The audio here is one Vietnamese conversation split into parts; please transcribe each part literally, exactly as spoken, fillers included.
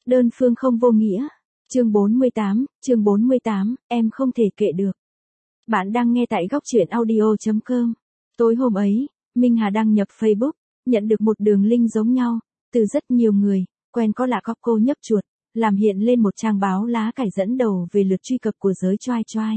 Đơn phương không vô nghĩa. Chương bốn mươi tám, chương bốn mươi tám, em không thể kệ được. Bạn đang nghe tại góc truyện audio chấm com. Tối hôm ấy, Minh Hà đăng nhập Facebook, nhận được một đường link giống nhau, từ rất nhiều người, quen có lạ có cô nhấp chuột, làm hiện lên một trang báo lá cải dẫn đầu về lượt truy cập của giới choai choai.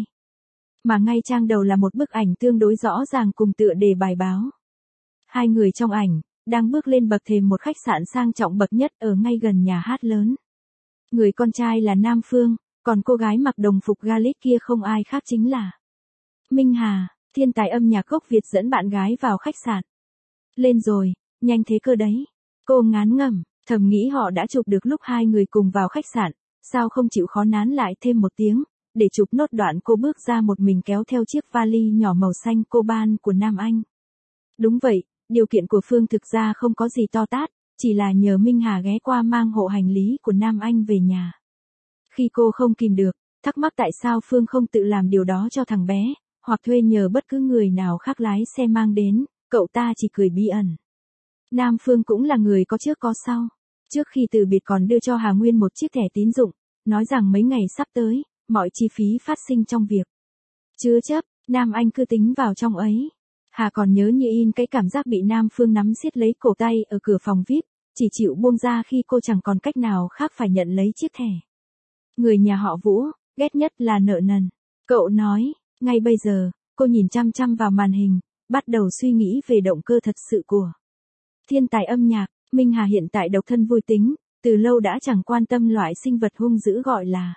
Mà ngay trang đầu là một bức ảnh tương đối rõ ràng cùng tựa đề bài báo. Hai người trong ảnh, đang bước lên bậc thềm một khách sạn sang trọng bậc nhất ở ngay gần nhà hát lớn. Người con trai là Nam Phương, còn cô gái mặc đồng phục Galit kia không ai khác chính là Minh Hà, thiên tài âm nhạc gốc Việt dẫn bạn gái vào khách sạn. Lên rồi, nhanh thế cơ đấy. Cô ngán ngẩm, thầm nghĩ họ đã chụp được lúc hai người cùng vào khách sạn, sao không chịu khó nán lại thêm một tiếng, để chụp nốt đoạn cô bước ra một mình kéo theo chiếc vali nhỏ màu xanh coban của Nam Anh. Đúng vậy, điều kiện của Phương thực ra không có gì to tát, chỉ là nhờ Minh Hà ghé qua mang hộ hành lý của Nam Anh về nhà. Khi cô không kìm được, thắc mắc tại sao Phương không tự làm điều đó cho thằng bé, hoặc thuê nhờ bất cứ người nào khác lái xe mang đến, cậu ta chỉ cười bí ẩn. Nam Phương cũng là người có trước có sau. Trước khi từ biệt còn đưa cho Hà Nguyên một chiếc thẻ tín dụng, nói rằng mấy ngày sắp tới, mọi chi phí phát sinh trong việc chứa chấp, Nam Anh cứ tính vào trong ấy. Hà còn nhớ như in cái cảm giác bị Nam Phương nắm siết lấy cổ tay ở cửa phòng vi ai pi, chỉ chịu buông ra khi cô chẳng còn cách nào khác phải nhận lấy chiếc thẻ. Người nhà họ Vũ, ghét nhất là nợ nần. Cậu nói, ngay bây giờ, cô nhìn chăm chăm vào màn hình, bắt đầu suy nghĩ về động cơ thật sự của thiên tài âm nhạc. Minh Hà hiện tại độc thân vui tính, từ lâu đã chẳng quan tâm loại sinh vật hung dữ gọi là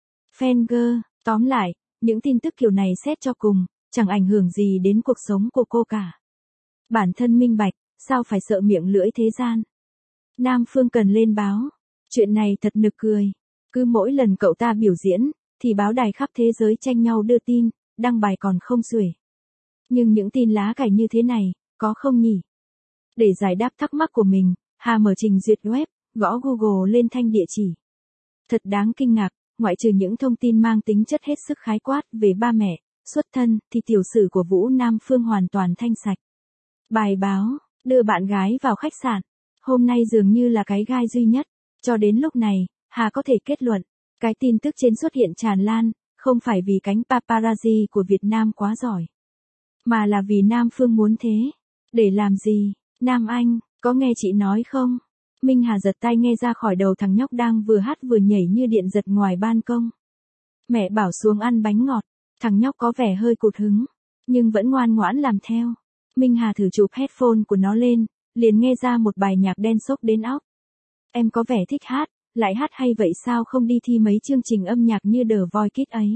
fan girl. Tóm lại, những tin tức kiểu này xét cho cùng, chẳng ảnh hưởng gì đến cuộc sống của cô cả. Bản thân minh bạch, sao phải sợ miệng lưỡi thế gian. Nam Phương cần lên báo. Chuyện này thật nực cười. Cứ mỗi lần cậu ta biểu diễn, thì báo đài khắp thế giới tranh nhau đưa tin, đăng bài còn không xuể. Nhưng những tin lá cải như thế này, có không nhỉ? Để giải đáp thắc mắc của mình, Hà mở trình duyệt web, gõ Google lên thanh địa chỉ. Thật đáng kinh ngạc, ngoại trừ những thông tin mang tính chất hết sức khái quát về ba mẹ, xuất thân, thì tiểu sử của Vũ Nam Phương hoàn toàn thanh sạch. Bài báo, đưa bạn gái vào khách sạn, hôm nay dường như là cái gai duy nhất. Cho đến lúc này, Hà có thể kết luận, cái tin tức trên xuất hiện tràn lan, không phải vì cánh paparazzi của Việt Nam quá giỏi, mà là vì Nam Phương muốn thế. Để làm gì? Nam Anh, có nghe chị nói không? Minh Hà giật tai nghe ra khỏi đầu thằng nhóc đang vừa hát vừa nhảy như điện giật ngoài ban công. Mẹ bảo xuống ăn bánh ngọt, thằng nhóc có vẻ hơi cụt hứng, nhưng vẫn ngoan ngoãn làm theo. Minh Hà thử chụp headphone của nó lên, liền nghe ra một bài nhạc đen sốc đến óc. Em có vẻ thích hát, lại hát hay vậy sao không đi thi mấy chương trình âm nhạc như The Voice Kids ấy?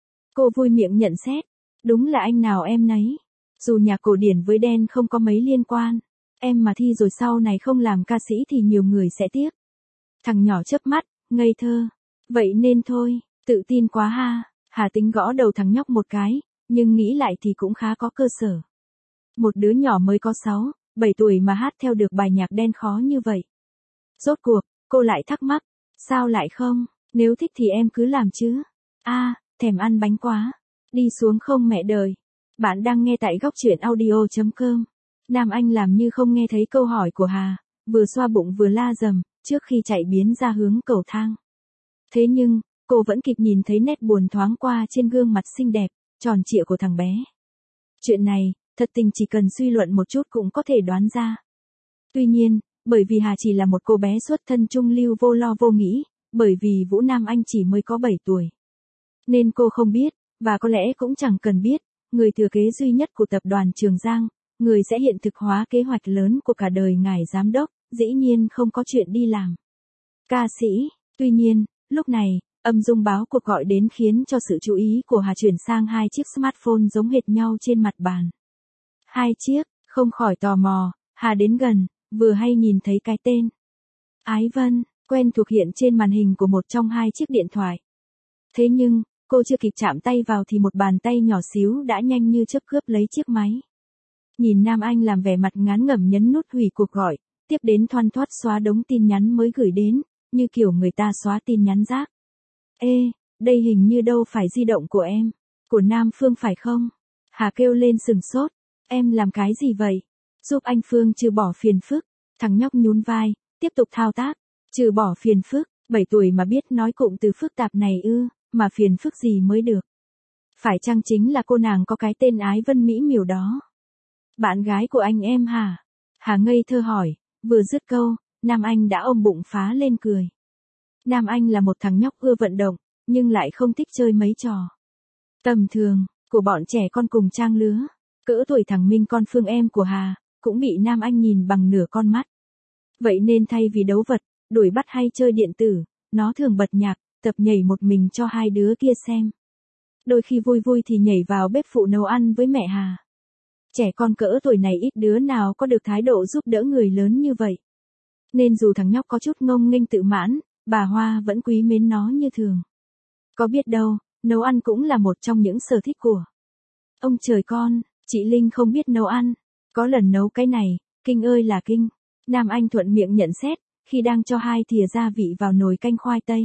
Cô vui miệng nhận xét, đúng là anh nào em nấy. Dù nhạc cổ điển với đen không có mấy liên quan, em mà thi rồi sau này không làm ca sĩ thì nhiều người sẽ tiếc. Thằng nhỏ chớp mắt, ngây thơ. Vậy nên thôi, tự tin quá ha. Hà tính gõ đầu thằng nhóc một cái, nhưng nghĩ lại thì cũng khá có cơ sở. Một đứa nhỏ mới có sáu, bảy tuổi mà hát theo được bài nhạc đen khó như vậy. Rốt cuộc, cô lại thắc mắc, sao lại không? Nếu thích thì em cứ làm chứ. A, à, thèm ăn bánh quá. Đi xuống không mẹ đời. Bạn đang nghe tại góc truyện audio chấm com. Nam Anh làm như không nghe thấy câu hỏi của Hà, vừa xoa bụng vừa la dầm, trước khi chạy biến ra hướng cầu thang. Thế nhưng, cô vẫn kịp nhìn thấy nét buồn thoáng qua trên gương mặt xinh đẹp, tròn trịa của thằng bé. Chuyện này, thật tình chỉ cần suy luận một chút cũng có thể đoán ra. Tuy nhiên, bởi vì Hà chỉ là một cô bé xuất thân trung lưu vô lo vô nghĩ, bởi vì Vũ Nam Anh chỉ mới có bảy tuổi. Nên cô không biết, và có lẽ cũng chẳng cần biết, người thừa kế duy nhất của tập đoàn Trường Giang, người sẽ hiện thực hóa kế hoạch lớn của cả đời ngài giám đốc, dĩ nhiên không có chuyện đi làm ca sĩ. Tuy nhiên, lúc này, âm dung báo cuộc gọi đến khiến cho sự chú ý của Hà chuyển sang hai chiếc smartphone giống hệt nhau trên mặt bàn. Hai chiếc, không khỏi tò mò, Hà đến gần, vừa hay nhìn thấy cái tên Ái Vân, quen thuộc hiện trên màn hình của một trong hai chiếc điện thoại. Thế nhưng, cô chưa kịp chạm tay vào thì một bàn tay nhỏ xíu đã nhanh như chớp cướp lấy chiếc máy. Nhìn Nam Anh làm vẻ mặt ngán ngẩm nhấn nút hủy cuộc gọi, tiếp đến thoăn thoắt xóa đống tin nhắn mới gửi đến, như kiểu người ta xóa tin nhắn rác. Ê, đây hình như đâu phải di động của em, của Nam Phương phải không? Hà kêu lên sừng sốt, em làm cái gì vậy? Giúp anh Phương trừ bỏ phiền phức. Thằng nhóc nhún vai, tiếp tục thao tác, trừ bỏ phiền phức. bảy tuổi mà biết nói cụm từ phức tạp này ư, mà phiền phức gì mới được. Phải chăng chính là cô nàng có cái tên Ái Vân mỹ miều đó? Bạn gái của anh em hả? Hà ngây thơ hỏi, vừa dứt câu, Nam Anh đã ôm bụng phá lên cười. Nam Anh là một thằng nhóc ưa vận động, nhưng lại không thích chơi mấy trò tầm thường của bọn trẻ con cùng trang lứa. Cỡ tuổi thằng Minh con Phương em của Hà, cũng bị Nam Anh nhìn bằng nửa con mắt. Vậy nên thay vì đấu vật, đuổi bắt hay chơi điện tử, nó thường bật nhạc, tập nhảy một mình cho hai đứa kia xem. Đôi khi vui vui thì nhảy vào bếp phụ nấu ăn với mẹ Hà. Trẻ con cỡ tuổi này ít đứa nào có được thái độ giúp đỡ người lớn như vậy. Nên dù thằng nhóc có chút ngông nghênh tự mãn, bà Hoa vẫn quý mến nó như thường. Có biết đâu, nấu ăn cũng là một trong những sở thích của ông trời con. Chị Linh không biết nấu ăn. Có lần nấu cái này, kinh ơi là kinh. Nam Anh thuận miệng nhận xét, khi đang cho hai thìa gia vị vào nồi canh khoai tây.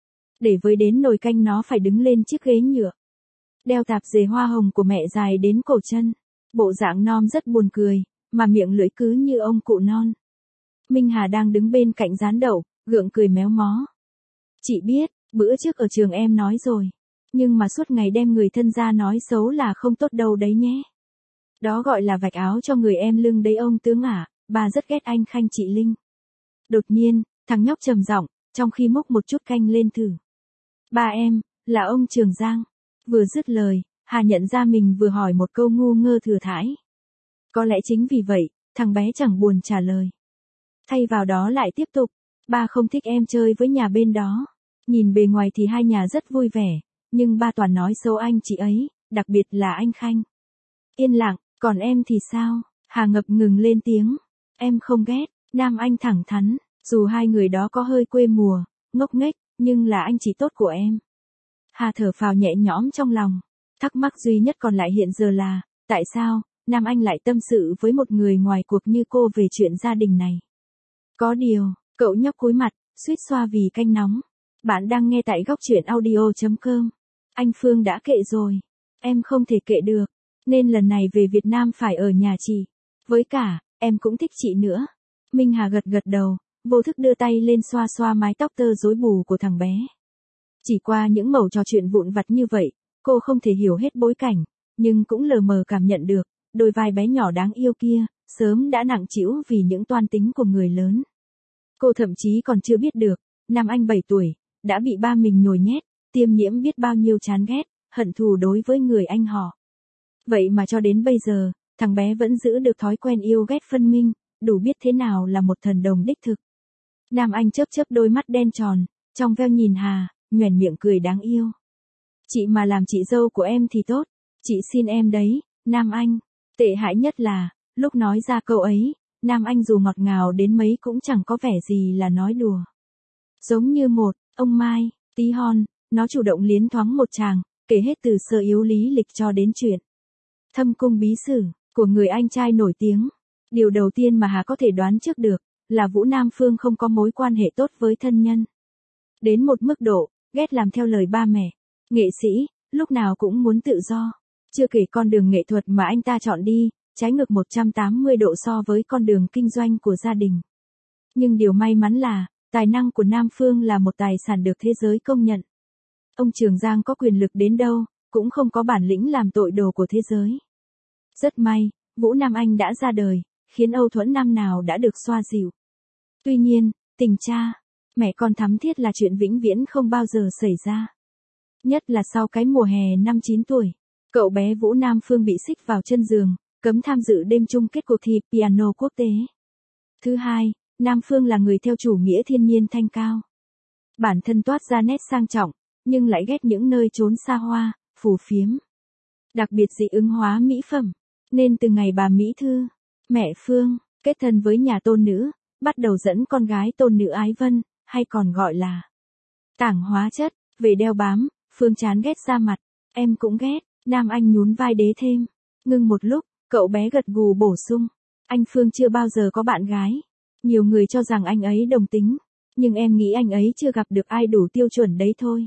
Để với đến nồi canh nó phải đứng lên chiếc ghế nhựa. Đeo tạp dề hoa hồng của mẹ dài đến cổ chân. Bộ dạng non rất buồn cười, mà miệng lưỡi cứ như ông cụ non. Minh Hà đang đứng bên cạnh rán đậu, gượng cười méo mó. Chị biết, bữa trước ở trường em nói rồi. Nhưng mà suốt ngày đem người thân ra nói xấu là không tốt đâu đấy nhé. Đó gọi là vạch áo cho người em lưng đấy ông tướng ạ, bà rất ghét anh khanh chị Linh. Đột nhiên, thằng nhóc trầm giọng, trong khi múc một chút canh lên thử. Ba em, là ông Trường Giang. Vừa dứt lời, Hà nhận ra mình vừa hỏi một câu ngu ngơ thừa thãi. Có lẽ chính vì vậy, thằng bé chẳng buồn trả lời. Thay vào đó lại tiếp tục, ba không thích em chơi với nhà bên đó. Nhìn bề ngoài thì hai nhà rất vui vẻ, nhưng ba toàn nói xấu anh chị ấy, đặc biệt là anh Khanh. Yên lặng, còn em thì sao? Hà ngập ngừng lên tiếng. Em không ghét, Nam Anh thẳng thắn, dù hai người đó có hơi quê mùa, ngốc nghếch, nhưng là anh chị tốt của em. Hà thở phào nhẹ nhõm trong lòng. Thắc mắc duy nhất còn lại hiện giờ là, tại sao, Nam Anh lại tâm sự với một người ngoài cuộc như cô về chuyện gia đình này? Có điều, cậu nhóc cúi mặt, suýt xoa vì canh nóng. Bạn đang nghe tại góc truyện audio chấm com. Anh Phương đã kệ rồi. Em không thể kệ được. Nên lần này về Việt Nam phải ở nhà chị. Với cả, em cũng thích chị nữa. Minh Hà gật gật đầu, vô thức đưa tay lên xoa xoa mái tóc tơ rối bù của thằng bé. Chỉ qua những mẩu trò chuyện vụn vặt như vậy, cô không thể hiểu hết bối cảnh, nhưng cũng lờ mờ cảm nhận được, đôi vai bé nhỏ đáng yêu kia, sớm đã nặng trĩu vì những toan tính của người lớn. Cô thậm chí còn chưa biết được, Nam Anh bảy tuổi, đã bị ba mình nhồi nhét, tiêm nhiễm biết bao nhiêu chán ghét, hận thù đối với người anh họ. Vậy mà cho đến bây giờ, thằng bé vẫn giữ được thói quen yêu ghét phân minh, đủ biết thế nào là một thần đồng đích thực. Nam Anh chớp chớp đôi mắt đen tròn, trong veo nhìn Hà, nhoẻn miệng cười đáng yêu. Chị mà làm chị dâu của em thì tốt, chị xin em đấy, Nam Anh. Tệ hại nhất là, lúc nói ra câu ấy, Nam Anh dù ngọt ngào đến mấy cũng chẳng có vẻ gì là nói đùa. Giống như một, ông Mai, tí hon, nó chủ động liến thoáng một chàng, kể hết từ sơ yếu lý lịch cho đến chuyện thâm cung bí sử của người anh trai nổi tiếng. Điều đầu tiên mà Hà có thể đoán trước được, là Vũ Nam Phương không có mối quan hệ tốt với thân nhân. Đến một mức độ, ghét làm theo lời ba mẹ, nghệ sĩ, lúc nào cũng muốn tự do. Chưa kể con đường nghệ thuật mà anh ta chọn đi, trái ngược một trăm tám mươi độ so với con đường kinh doanh của gia đình. Nhưng điều may mắn là, tài năng của Nam Phương là một tài sản được thế giới công nhận. Ông Trường Giang có quyền lực đến đâu, cũng không có bản lĩnh làm tội đồ của thế giới. Rất may, Vũ Nam Anh đã ra đời, khiến âu thuẫn năm nào đã được xoa dịu. Tuy nhiên, tình cha, mẹ con thắm thiết là chuyện vĩnh viễn không bao giờ xảy ra. Nhất là sau cái mùa hè năm chín tuổi, cậu bé Vũ Nam Phương bị xích vào chân giường, cấm tham dự đêm chung kết cuộc thi piano quốc tế. Thứ hai, Nam Phương là người theo chủ nghĩa thiên nhiên thanh cao. Bản thân toát ra nét sang trọng, nhưng lại ghét những nơi trốn xa hoa, phù phiếm. Đặc biệt dị ứng hóa mỹ phẩm, nên từ ngày bà Mỹ Thư, mẹ Phương, kết thân với nhà tôn nữ, bắt đầu dẫn con gái tôn nữ Ái Vân, hay còn gọi là tảng hóa chất, về đeo bám. Phương chán ghét ra mặt, em cũng ghét. Nam Anh nhún vai đế thêm. Ngưng một lúc, cậu bé gật gù bổ sung. Anh Phương chưa bao giờ có bạn gái. Nhiều người cho rằng anh ấy đồng tính, nhưng em nghĩ anh ấy chưa gặp được ai đủ tiêu chuẩn đấy thôi.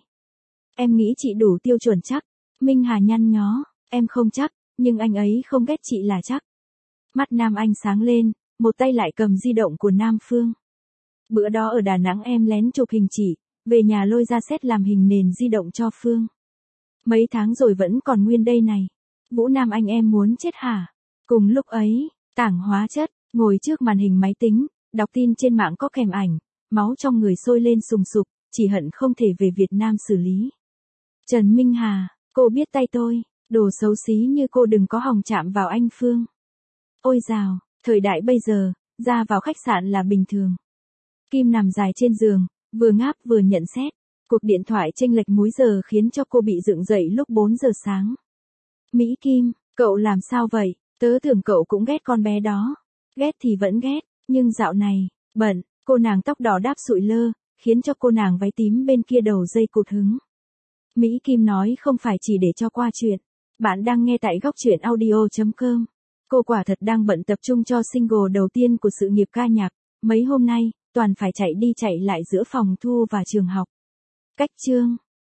Em nghĩ chị đủ tiêu chuẩn chắc. Minh Hà nhăn nhó, em không chắc, nhưng anh ấy không ghét chị là chắc. Mắt Nam Anh sáng lên, một tay lại cầm di động của Nam Phương. Bữa đó ở Đà Nẵng em lén chụp hình chị, Về nhà lôi ra xét làm hình nền di động cho Phương. Mấy tháng rồi vẫn còn nguyên đây này. Vũ Nam anh em muốn chết hả? Cùng lúc ấy, Tảng Hóa Chất, ngồi trước màn hình máy tính, đọc tin trên mạng có kèm ảnh, máu trong người sôi lên sùng sục, chỉ hận không thể về Việt Nam xử lý. Trần Minh Hà, cô biết tay tôi, đồ xấu xí như cô đừng có hòng chạm vào anh Phương. Ôi dào, thời đại bây giờ, ra vào khách sạn là bình thường. Kim nằm dài trên giường, vừa ngáp vừa nhận xét. Cuộc điện thoại chênh lệch múi giờ khiến cho cô bị dựng dậy lúc bốn giờ sáng. Mỹ Kim, cậu làm sao vậy? Tớ tưởng cậu cũng ghét con bé đó. Ghét thì vẫn ghét, nhưng dạo này, bận, cô nàng tóc đỏ đáp sụi lơ, khiến cho cô nàng váy tím bên kia đầu dây cụt hứng. Mỹ Kim nói không phải chỉ để cho qua chuyện. Bạn đang nghe tại góc truyện audio chấm com. Cô quả thật đang bận tập trung cho single đầu tiên của sự nghiệp ca nhạc. Mấy hôm nay, toàn phải chạy đi chạy lại giữa phòng thu và trường học. Cách chương